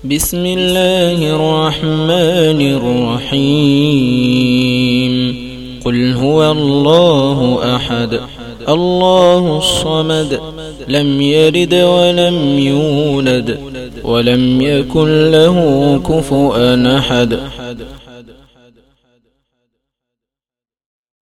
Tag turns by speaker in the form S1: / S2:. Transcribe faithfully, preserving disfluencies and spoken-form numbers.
S1: بسم الله الرحمن الرحيم قل هو الله أحد الله الصمد لم يلد ولم يولد ولم يكن له كفؤا أحد.